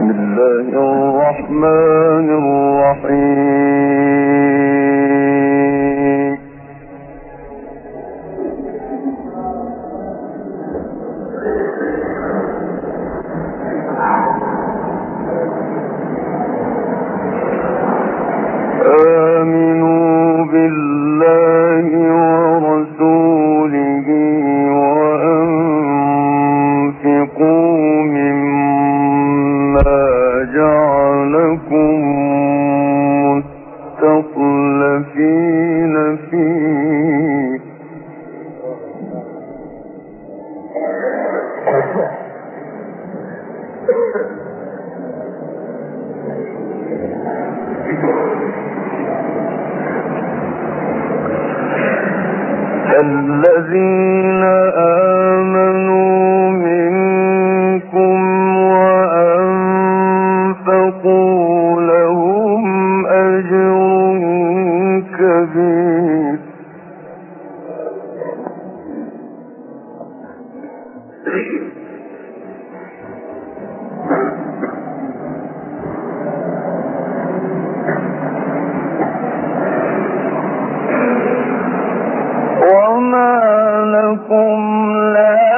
الله الرحمن الرحيم. آمنوا بالله ورسوله وأنفقوا مما جعلكم مستخلفين فيه الذين آمنوا منكم وأنفقوا لهم أجر كبير. وما لكم لا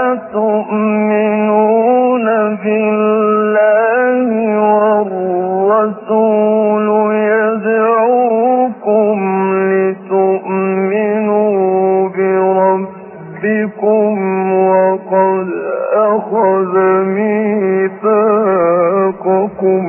تؤمنون بالله والرسول يدعوكم لتؤمنوا بربكم وقد أخذ ميثاقكم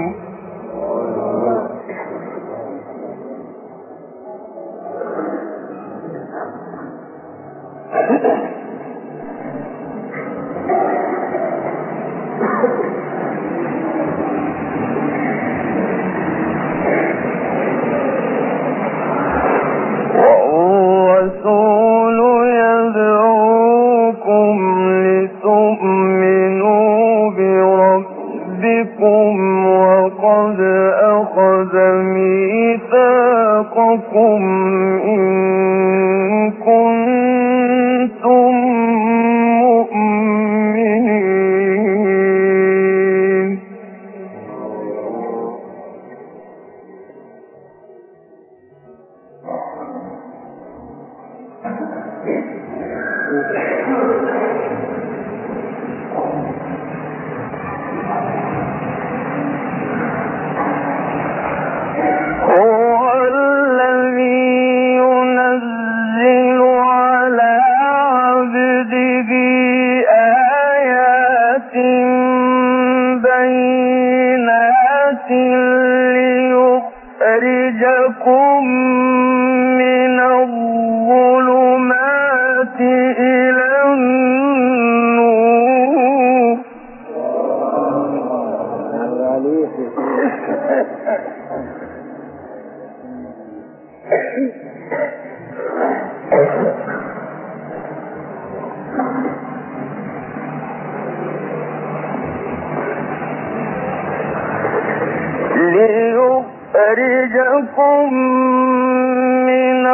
والرسول يدعوكم لتؤمنوا بربكم وقد أخذ ميثاقكم إن كنتم مؤمنين. هو الذي ينزل على عبده آيات بينات ليخرجكم من الظلمات إلى النور. ليخرجكم من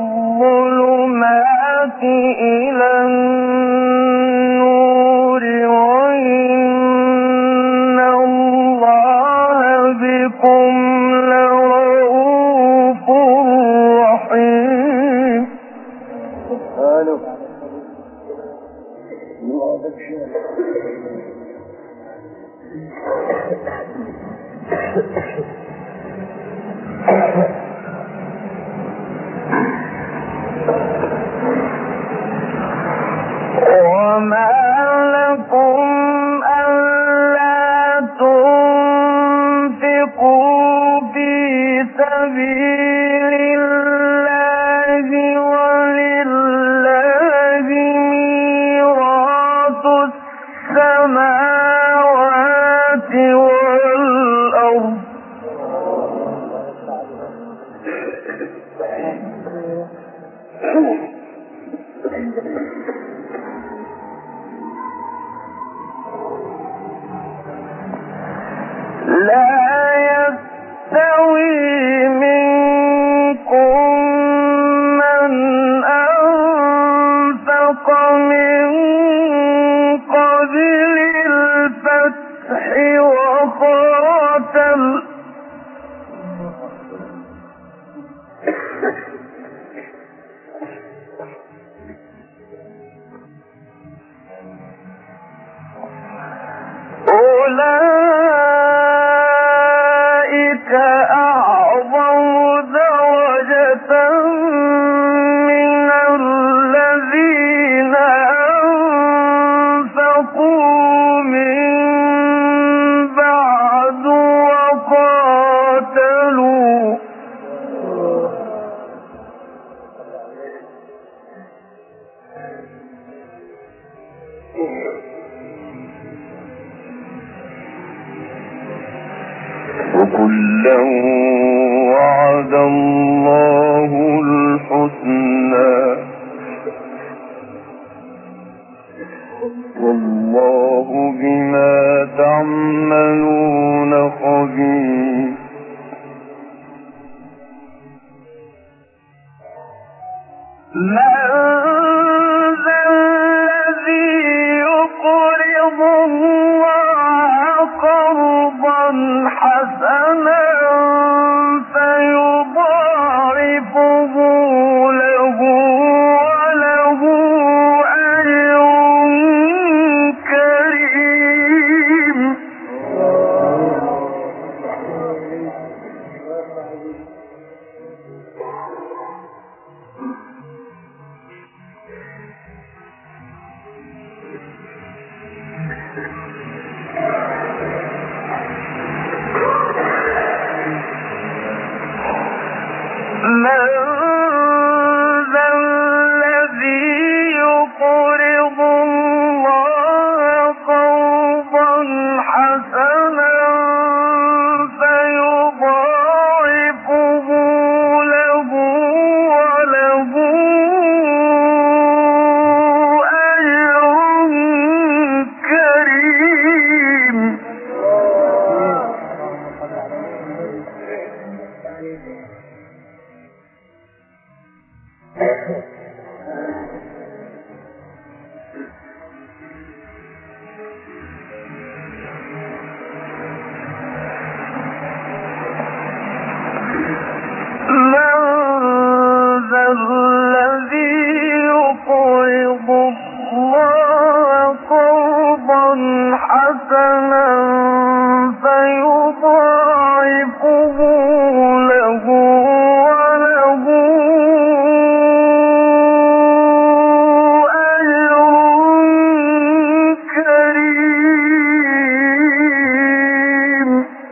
الظلمات إلى النور وإن الله بكم لرؤوف رحيم. وما لكم ألا تنفقوا في سبيل الله ولله ميراث السماوات والأرض لا يستوي منكم من أنفق من قبل الفتح وخرج وكلا وعد الله الحسنى والله بما تعملون خبير. حسنا فيضاعفه له وله أجر كريم. من ذا الذي يقرض الله قرضا حسنا فيضاعفه له وله أجر كريم. حسنا فيضاعفه له وله أجر كريم.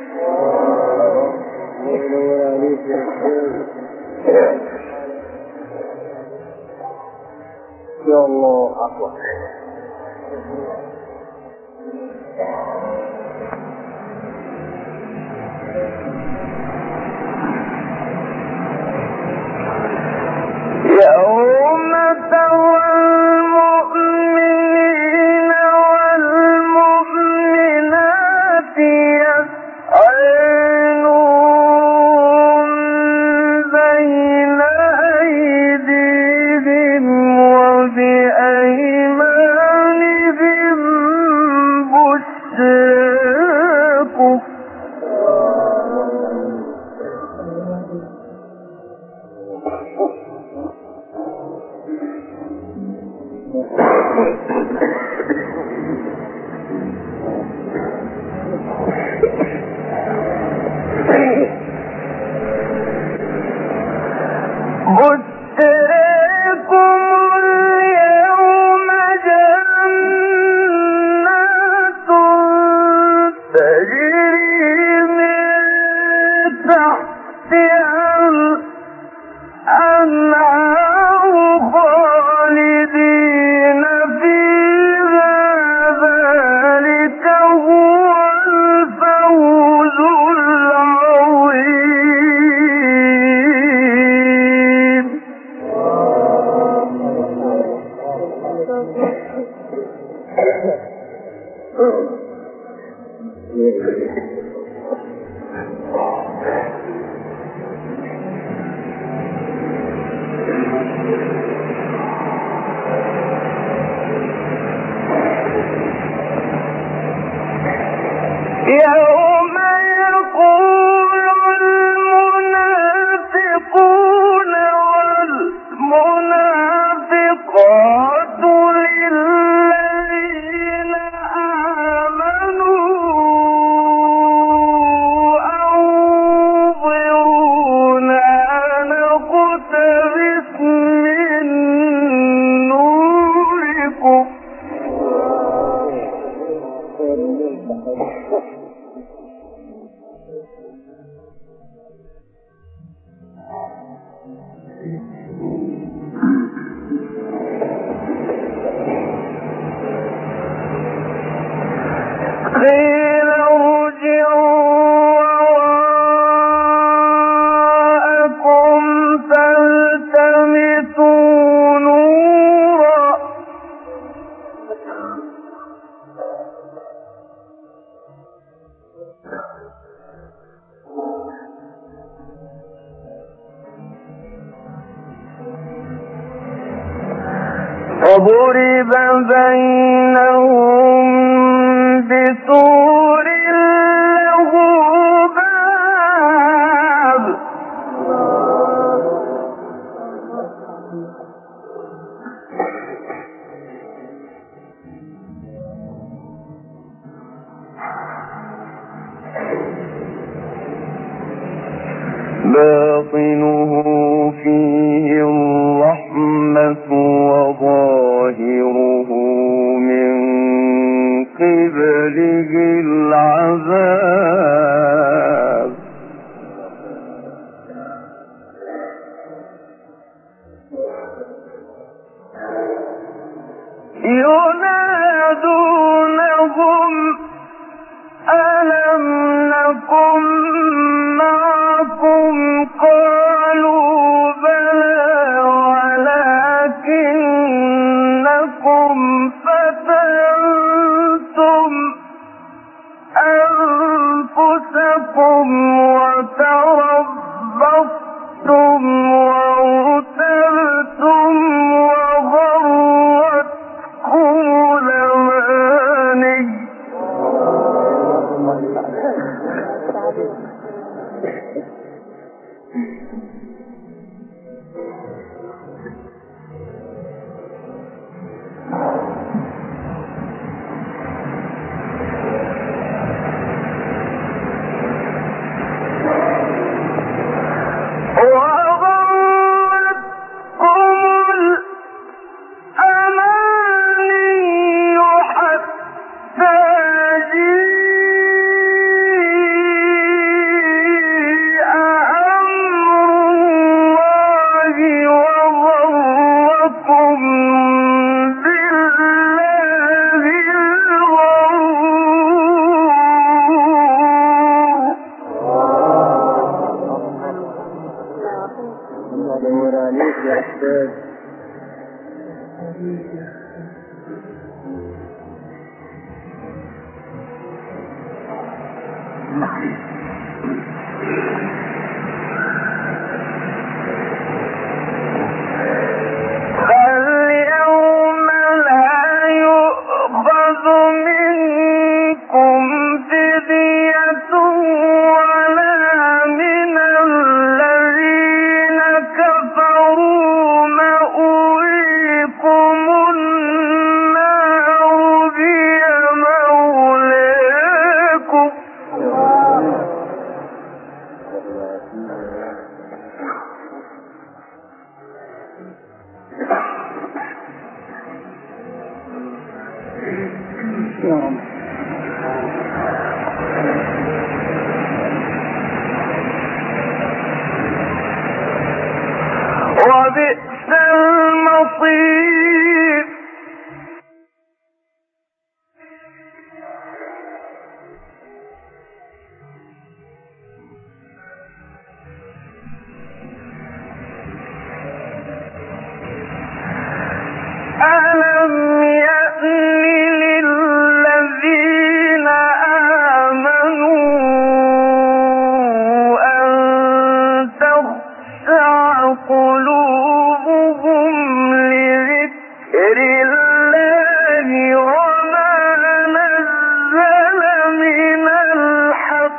يا الله أكبر. يوم ترى المؤمنين والمؤمنات يسعى نورهم بين أيديهم وبأيمانهم بشراكم. بشراكم اليوم جنات تجري من تحتها الأنهار خالدين فيها ذلك هو الفوز العظيم. ضرب بينهم بسور له باب باطنه فيه الرحمة وظاهره من قبله العذاب ينادونهم ألم نكن معكم قالوا بلى ولكنكم فتنتم أنفسكم وتربصتم وارتبتم وغرتكم الأماني فاليوم لا يؤخذ منكم فدية ولا من الذين كفروا مأويكم النار هي مولاكم وبئس المصير ألم يأن للذين آمنوا أن تخشع قلوبهم لذكر الله وما نزل من الحق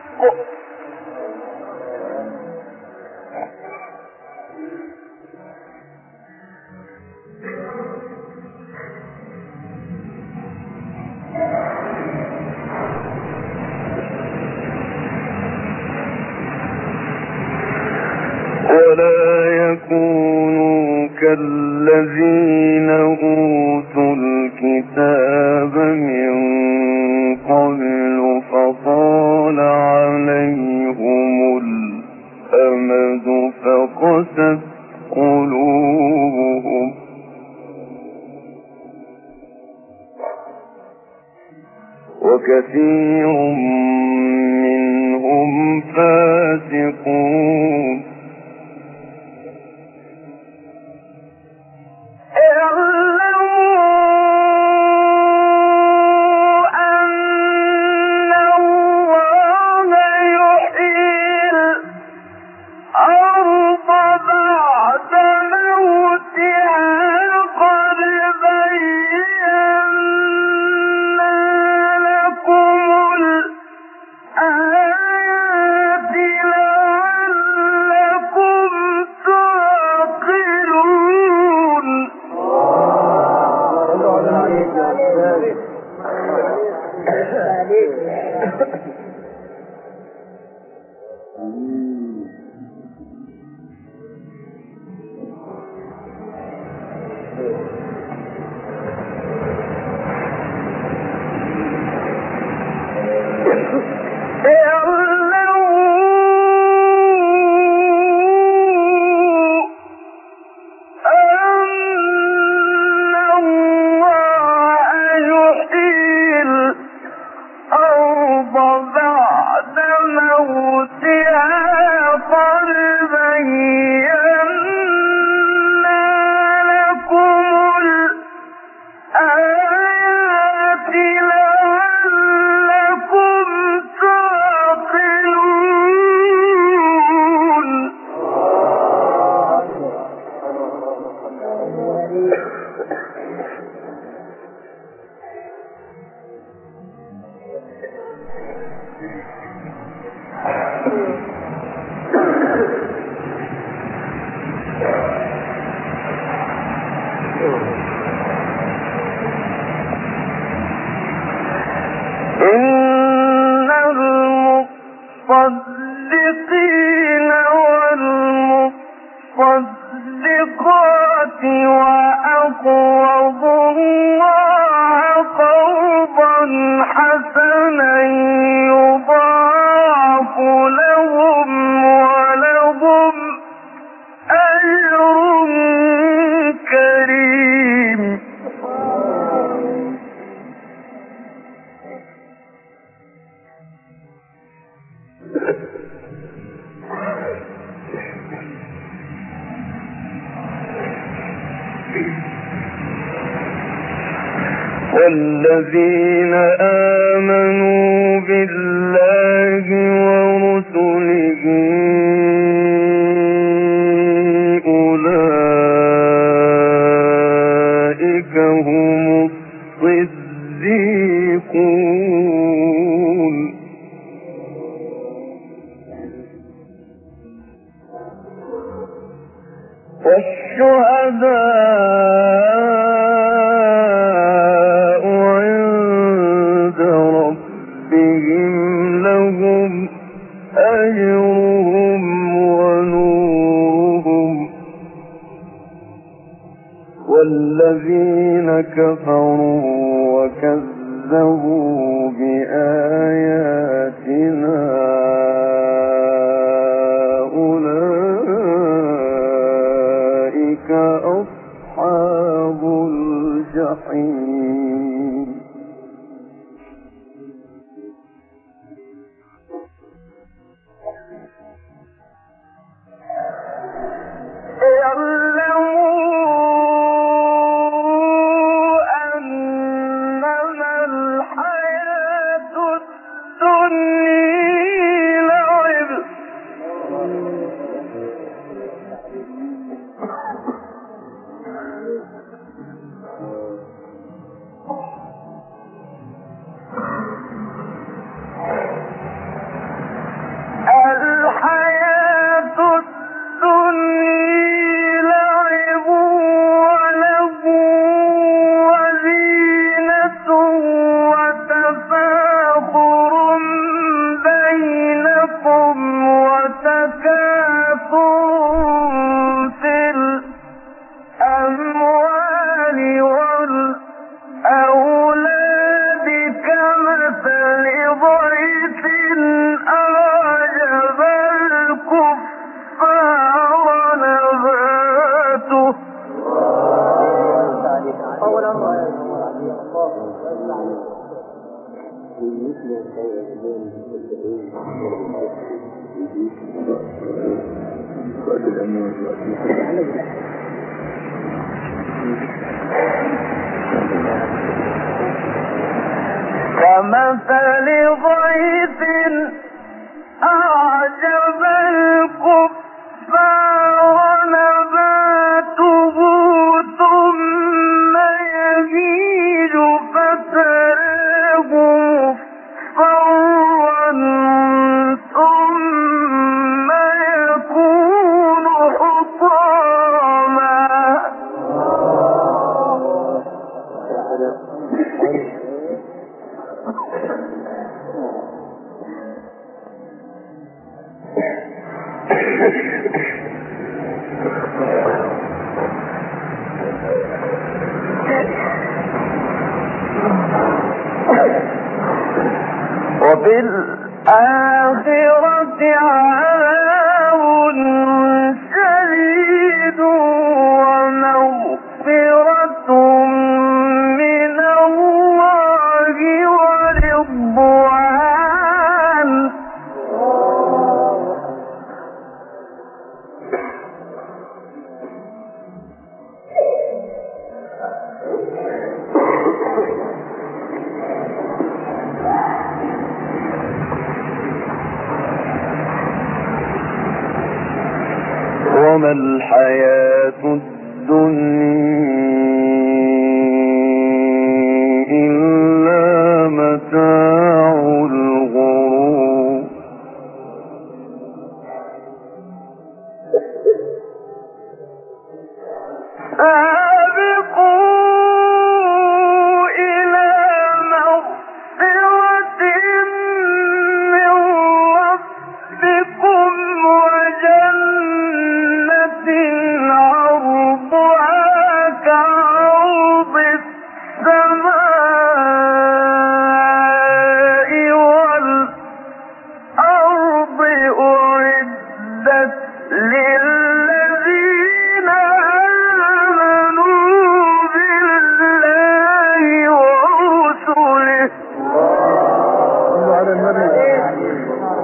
ولا يكونوا كالذين أوتوا الكتاب من قبل فطال عليهم الأمد فقست قلوبهم وكثير منهم فاسقون الأرض بعد موتها قد إن المصدقين والمصدقات وأقرضوا الله قرضا حسنا يضاعف لهم ولهم أجر كريم. والذين آمنوا بالله ورسله أولئك هم الصديقون والشهداء عند ربهم لهم أجرهم ونورهم والذين كفروا وكذبوا بآياتنا أولئك أصحاب الجحيم. أنما الحياة الدنيا لعب ولهو وزينة وتفاخر بينكم وتكاثر في الأموال والأولاد كمثل غيث أعجب الكفار نباته كمثل غيث أعجب الكفار نباته ثم يهيج فتراه مصفرا ثم يكون حطاما. وفي الآخرة عذاب شديد ومغفرة من الله ورضوان. وما الحياة الدنيا إلا متاع الغرور.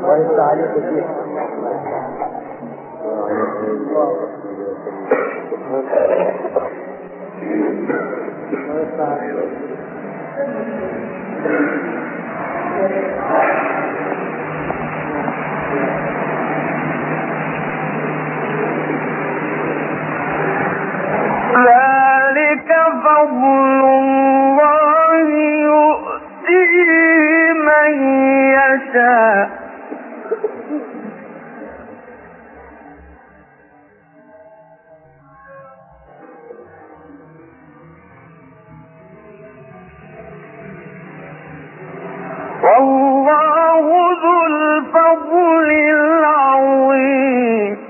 ذلك فضل الله يؤتيه من يشاء والله ذو الفضل العظيم.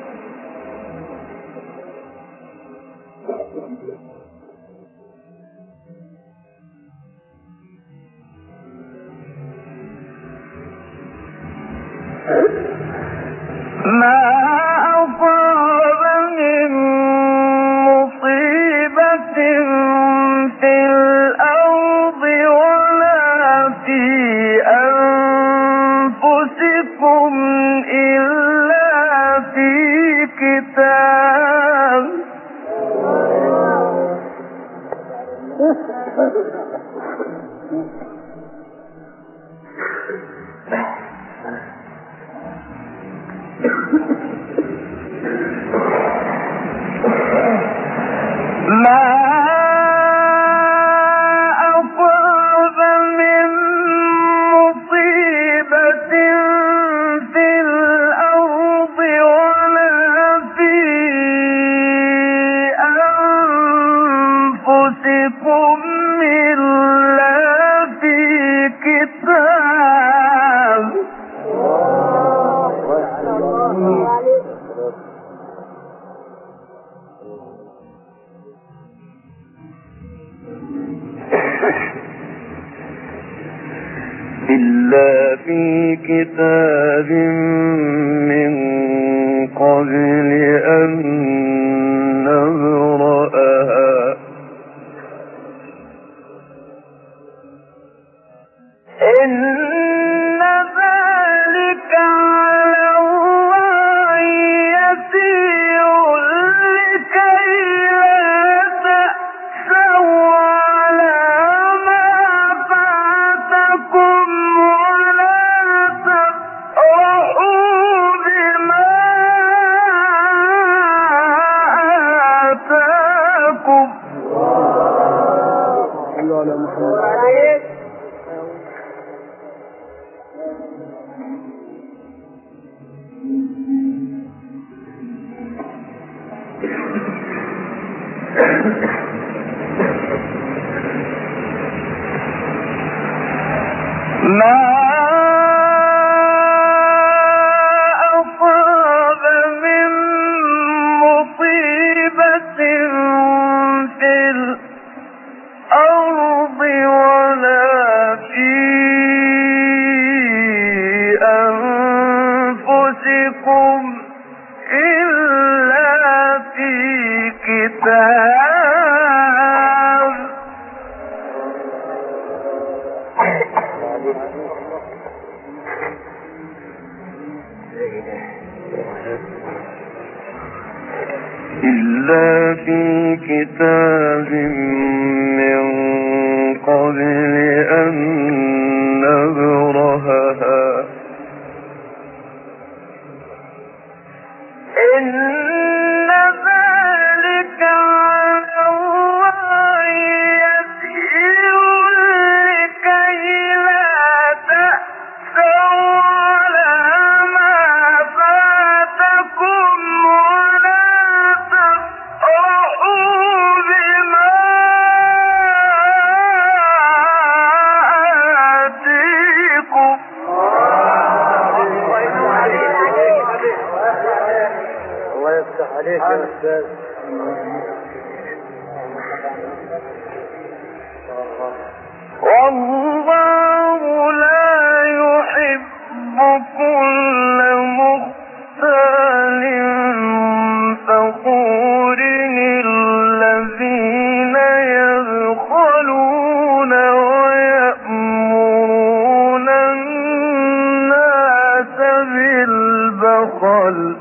ما أصاب من مصيبة في الأرض ولا في أنفسكم إلا في كتاب ما أصاب من مصيبة في الأرض ولا في أنفسكم إلا في كتاب إلا في كتاب من قبل أن نبرأها إن ذلك على الله يسير لكي لا تأسوا على ما فاتكم ولا تفرحوا بما آتاكم. ما أصاب من مصيبة في الأرض ولا في أنفسكم إلا في كتاب إلا في كتاب من قبل أن نبرهها إن ذلك على الله يسير لكي لا تأسوا على ما فاتكم ولا تفرحوا بما آتيكم. الله يفتح عليك يا أستاذ. والله لا يحب كل مختال فخور الذين يبخلون ويأمرون الناس فعل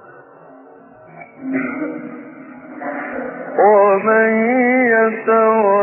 ومن يتولى